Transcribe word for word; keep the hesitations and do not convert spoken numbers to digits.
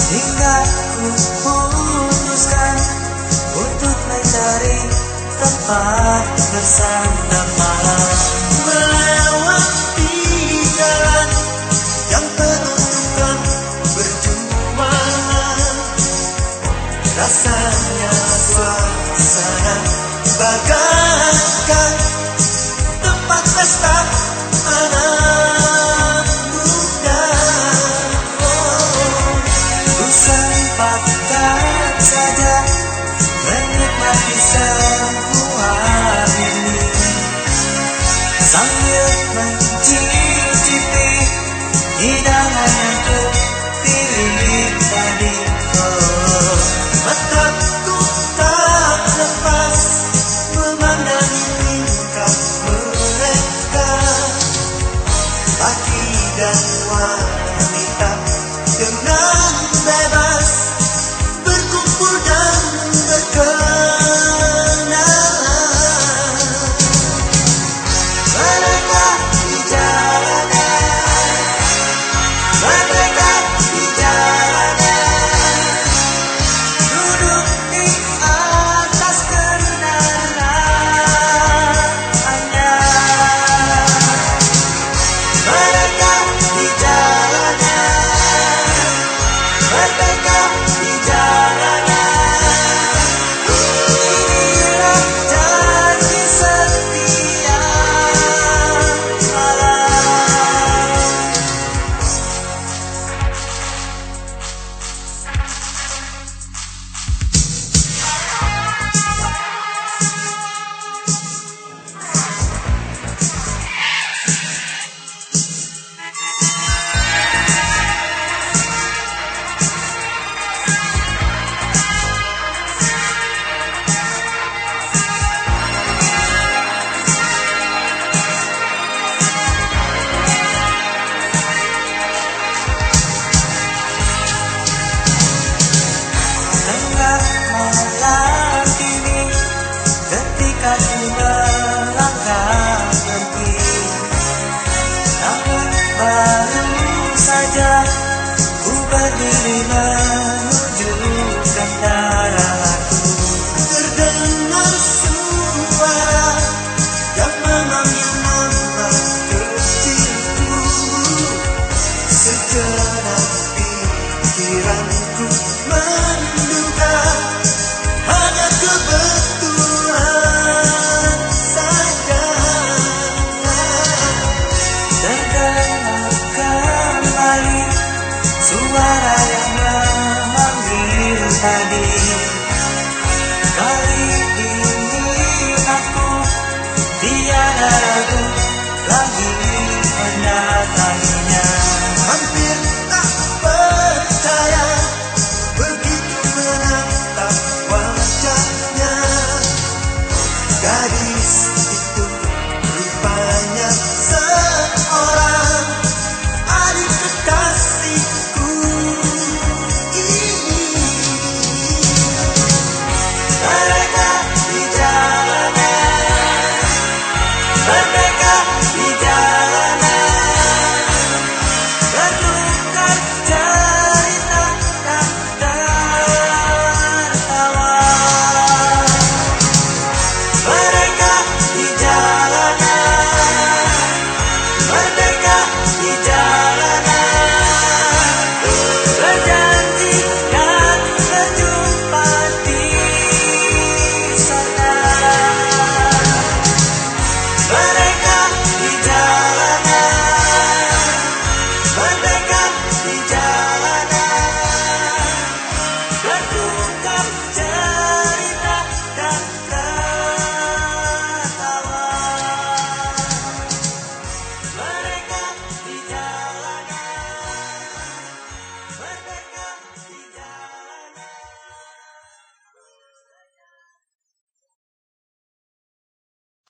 hingga ku putuskan untuk mencari tempat bersandar malam. Melewati jalan yang penuh duka berjuangan, rasanya suasana bagaikan tempat pesta anak muda. Oh, ku sempatkan saja menikmati semua ini sambil mencicipi hidangan yang ku pilih tadi. Oh, mataku tak lepas memandangi tingkah mereka, laki dan wanita dengan bebas berkumpul dan berkenalan. Mereka di jalanan, mereka di jalanan, duduk di atas kendaraannya. Mereka di jalanan, mereka di jalanan, inilah janji setiap malam. Tengah malam ini ketika ku melangkah pergi, namun baru saja ku berdiri menuju kendaraanku, terdengar suara yang memanggil nama kecilku. Sejenak pikiranku menduga hanya kebetulan saja. Terdengar kembali suara yang memanggil tadi.